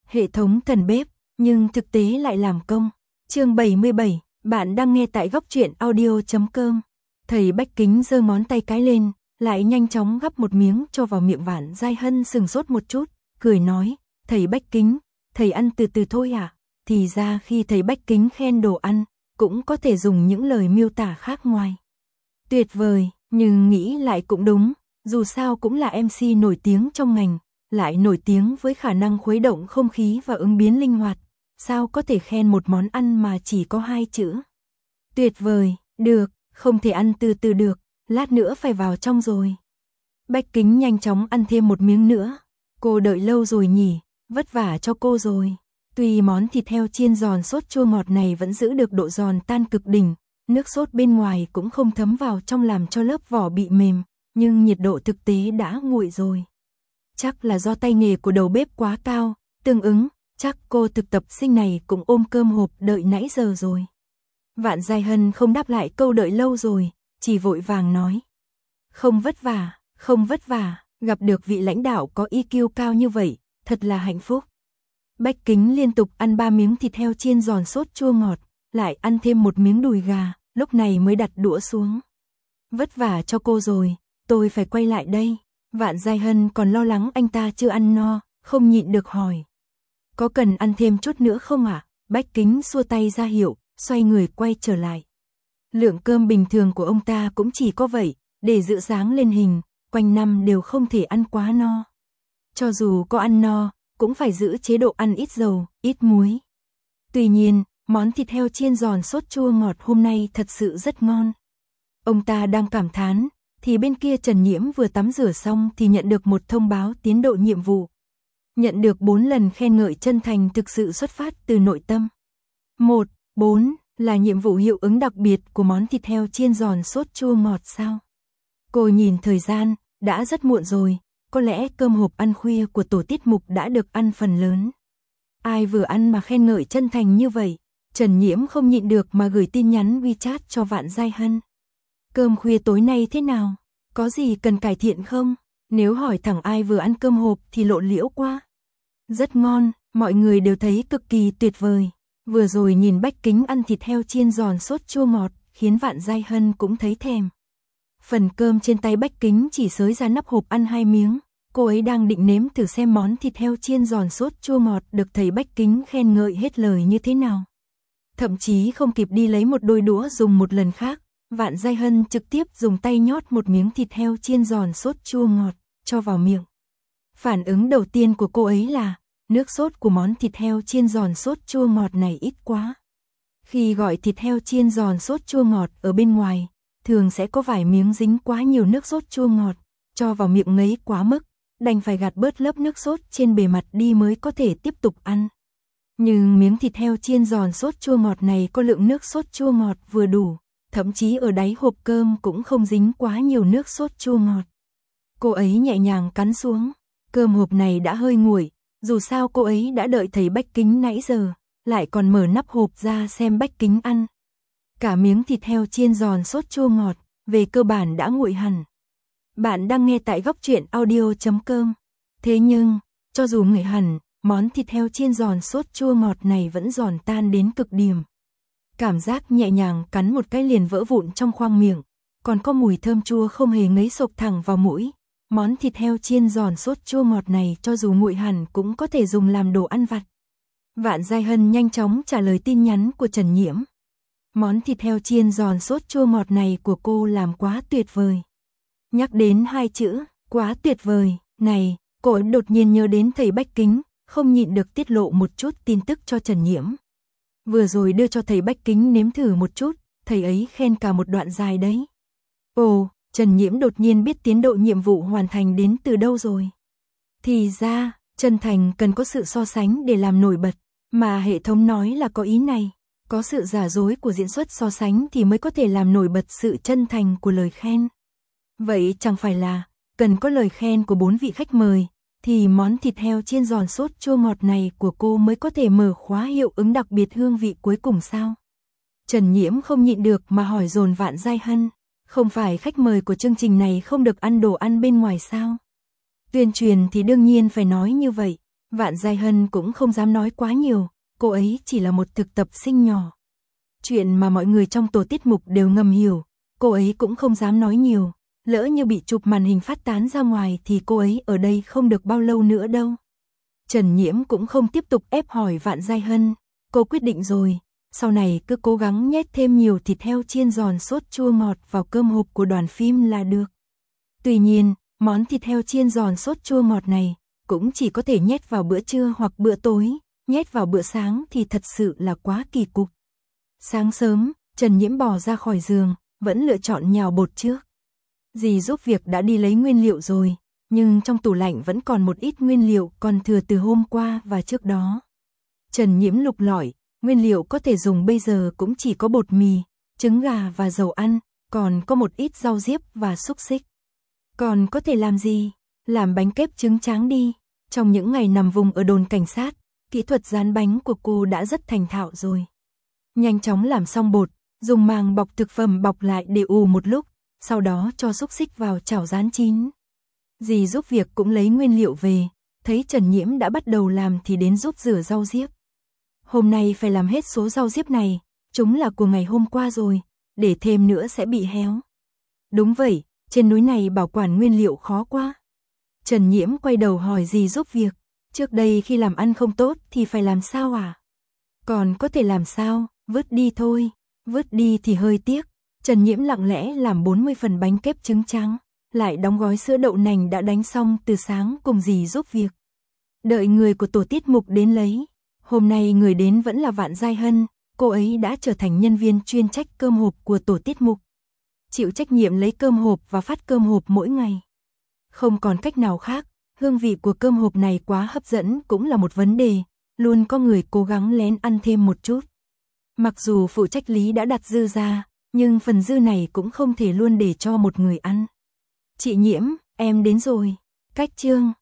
Hệ thống thần bếp, nhưng thực tế lại làm công. Chương 77, bạn đang nghe tại góc truyện audio.com. Thầy Bách Kính giơ ngón tay cái lên, lại nhanh chóng gắp một miếng cho vào miệng Vạn Giai Hân sừng sốt một chút, cười nói, thầy Bách Kính, thầy ăn từ từ thôi à? Thì ra khi thầy Bách Kính khen đồ ăn, cũng có thể dùng những lời miêu tả khác ngoài. Tuyệt vời, nhưng nghĩ lại cũng đúng, dù sao cũng là MC nổi tiếng trong ngành, lại nổi tiếng với khả năng khuấy động không khí và ứng biến linh hoạt, sao có thể khen một món ăn mà chỉ có 2 chữ. Tuyệt vời, được, không thể ăn từ từ được, lát nữa phải vào trong rồi. Bách Kính nhanh chóng ăn thêm một miếng nữa, cô đợi lâu rồi nhỉ, vất vả cho cô rồi. Tuy món thịt heo chiên giòn sốt chua ngọt này vẫn giữ được độ giòn tan cực đỉnh, nước sốt bên ngoài cũng không thấm vào trong làm cho lớp vỏ bị mềm, nhưng nhiệt độ thực tế đã nguội rồi. Chắc là do tay nghề của đầu bếp quá cao, tương ứng, chắc cô thực tập sinh này cũng ôm cơm hộp đợi nãy giờ rồi. Vạn Giai Hân không đáp lại câu đợi lâu rồi, chỉ vội vàng nói. Không vất vả, gặp được vị lãnh đạo có EQ cao như vậy, thật là hạnh phúc. Bách Kính liên tục ăn 3 miếng thịt heo chiên giòn sốt chua ngọt, lại ăn thêm một miếng đùi gà, lúc này mới đặt đũa xuống. Vất vả cho cô rồi, tôi phải quay lại đây. Vạn Giai Hân còn lo lắng anh ta chưa ăn no, không nhịn được hỏi. Có cần ăn thêm chút nữa không ạ? Bách Kính xua tay ra hiệu, xoay người quay trở lại. Lượng cơm bình thường của ông ta cũng chỉ có vậy, để giữ dáng lên hình, quanh năm đều không thể ăn quá no. Cho dù có ăn no, cũng phải giữ chế độ ăn ít dầu, ít muối. Tuy nhiên, món thịt heo chiên giòn sốt chua ngọt hôm nay thật sự rất ngon. Ông ta đang cảm thán, thì bên kia Trần Nhiễm vừa tắm rửa xong thì nhận được một thông báo tiến độ nhiệm vụ. Nhận được 4 lần khen ngợi chân thành thực sự xuất phát từ nội tâm. 1, 4 là nhiệm vụ hiệu ứng đặc biệt của món thịt heo chiên giòn sốt chua ngọt sao? Cô nhìn thời gian, đã rất muộn rồi, có lẽ cơm hộp ăn khuya của tổ tiết mục đã được ăn phần lớn. Ai vừa ăn mà khen ngợi chân thành như vậy? Trần Nhiễm không nhịn được mà gửi tin nhắn WeChat cho Vạn Giai Hân. Cơm khuya tối nay thế nào? Có gì cần cải thiện không? Nếu hỏi thẳng ai vừa ăn cơm hộp thì lộ liễu quá. Rất ngon, mọi người đều thấy cực kỳ tuyệt vời. Vừa rồi nhìn Bách Kính ăn thịt heo chiên giòn sốt chua ngọt, khiến Vạn Giai Hân cũng thấy thèm. Phần cơm trên tay Bách Kính chỉ xới ra nắp hộp ăn 2 miếng. Cô ấy đang định nếm thử xem món thịt heo chiên giòn sốt chua ngọt được thầy Bách Kính khen ngợi hết lời như thế nào. Thậm chí không kịp đi lấy một đôi đũa dùng một lần khác, Vạn Giai Hân trực tiếp dùng tay nhót một miếng thịt heo chiên giòn sốt chua ngọt, cho vào miệng. Phản ứng đầu tiên của cô ấy là, nước sốt của món thịt heo chiên giòn sốt chua ngọt này ít quá. Khi gọi thịt heo chiên giòn sốt chua ngọt ở bên ngoài, thường sẽ có vài miếng dính quá nhiều nước sốt chua ngọt, cho vào miệng ngấy quá mức, đành phải gạt bớt lớp nước sốt trên bề mặt đi mới có thể tiếp tục ăn. Nhưng miếng thịt heo chiên giòn sốt chua ngọt này có lượng nước sốt chua ngọt vừa đủ, thậm chí ở đáy hộp cơm cũng không dính quá nhiều nước sốt chua ngọt. Cô ấy nhẹ nhàng cắn xuống, cơm hộp này đã hơi nguội, dù sao cô ấy đã đợi thầy Bách Kính nãy giờ, lại còn mở nắp hộp ra xem Bách Kính ăn. Cả miếng thịt heo chiên giòn sốt chua ngọt, về cơ bản đã nguội hẳn. Bạn đang nghe tại góc truyện audio.com. Thế nhưng, cho dù nguội hẳn, món thịt heo chiên giòn sốt chua ngọt này vẫn giòn tan đến cực điểm. Cảm giác nhẹ nhàng cắn một cái liền vỡ vụn trong khoang miệng, còn có mùi thơm chua không hề ngấy xộc thẳng vào mũi. Món thịt heo chiên giòn sốt chua ngọt này cho dù nguội hẳn cũng có thể dùng làm đồ ăn vặt. Vạn Giai Hân nhanh chóng trả lời tin nhắn của Trần Nhiễm. Món thịt heo chiên giòn sốt chua ngọt này của cô làm quá tuyệt vời. Nhắc đến 2 chữ, quá tuyệt vời, này, cô ấy đột nhiên nhớ đến thầy Bách Kính, không nhịn được tiết lộ một chút tin tức cho Trần Nhiễm. Vừa rồi đưa cho thầy Bách Kính nếm thử một chút, thầy ấy khen cả một đoạn dài đấy. Ồ, Trần Nhiễm đột nhiên biết tiến độ nhiệm vụ hoàn thành đến từ đâu rồi. Thì ra, chân thành cần có sự so sánh để làm nổi bật, mà hệ thống nói là có ý này. Có sự giả dối của diễn xuất so sánh thì mới có thể làm nổi bật sự chân thành của lời khen. Vậy chẳng phải là, cần có lời khen của 4 vị khách mời, thì món thịt heo chiên giòn sốt chua ngọt này của cô mới có thể mở khóa hiệu ứng đặc biệt hương vị cuối cùng sao? Trần Nhiễm không nhịn được mà hỏi dồn Vạn Giai Hân, không phải khách mời của chương trình này không được ăn đồ ăn bên ngoài sao? Tuyên truyền thì đương nhiên phải nói như vậy, Vạn Giai Hân cũng không dám nói quá nhiều, cô ấy chỉ là một thực tập sinh nhỏ. Chuyện mà mọi người trong tổ tiết mục đều ngầm hiểu, cô ấy cũng không dám nói nhiều, lỡ như bị chụp màn hình phát tán ra ngoài thì cô ấy ở đây không được bao lâu nữa đâu. Trần Nhiễm cũng không tiếp tục ép hỏi Vạn Giai Hân, cô quyết định rồi, sau này cứ cố gắng nhét thêm nhiều thịt heo chiên giòn sốt chua ngọt vào cơm hộp của đoàn phim là được. Tuy nhiên, món thịt heo chiên giòn sốt chua ngọt này cũng chỉ có thể nhét vào bữa trưa hoặc bữa tối, nhét vào bữa sáng thì thật sự là quá kỳ cục. Sáng sớm, Trần Nhiễm bò ra khỏi giường, vẫn lựa chọn nhào bột trước. Dì giúp việc đã đi lấy nguyên liệu rồi, nhưng trong tủ lạnh vẫn còn một ít nguyên liệu còn thừa từ hôm qua và trước đó. Trần Nhiễm lục lọi, nguyên liệu có thể dùng bây giờ cũng chỉ có bột mì, trứng gà và dầu ăn, còn có một ít rau diếp và xúc xích. Còn có thể làm gì? Làm bánh kếp trứng tráng đi. Trong những ngày nằm vùng ở đồn cảnh sát, kỹ thuật dán bánh của cô đã rất thành thạo rồi. Nhanh chóng làm xong bột, dùng màng bọc thực phẩm bọc lại để ủ một lúc, sau đó cho xúc xích vào chảo rán chín. Dì giúp việc cũng lấy nguyên liệu về, thấy Trần Nhiễm đã bắt đầu làm thì đến giúp rửa rau diếp. Hôm nay phải làm hết số rau diếp này, chúng là của ngày hôm qua rồi, để thêm nữa sẽ bị héo. Đúng vậy, trên núi này bảo quản nguyên liệu khó quá. Trần Nhiễm quay đầu hỏi dì giúp việc, trước đây khi làm ăn không tốt thì phải làm sao à? Còn có thể làm sao, vứt đi thôi, vứt đi thì hơi tiếc. Trần Nhiễm lặng lẽ làm 40 phần bánh kếp trứng trắng, lại đóng gói sữa đậu nành đã đánh xong từ sáng cùng dì giúp việc. Đợi người của tổ tiết mục đến lấy. Hôm nay người đến vẫn là Vạn Giai Hân, cô ấy đã trở thành nhân viên chuyên trách cơm hộp của tổ tiết mục. Chịu trách nhiệm lấy cơm hộp và phát cơm hộp mỗi ngày. Không còn cách nào khác, hương vị của cơm hộp này quá hấp dẫn cũng là một vấn đề, luôn có người cố gắng lén ăn thêm một chút. Mặc dù phụ trách lý đã đặt dư ra, nhưng phần dư này cũng không thể luôn để cho một người ăn. Chị Nhiễm, em đến rồi. Cách chương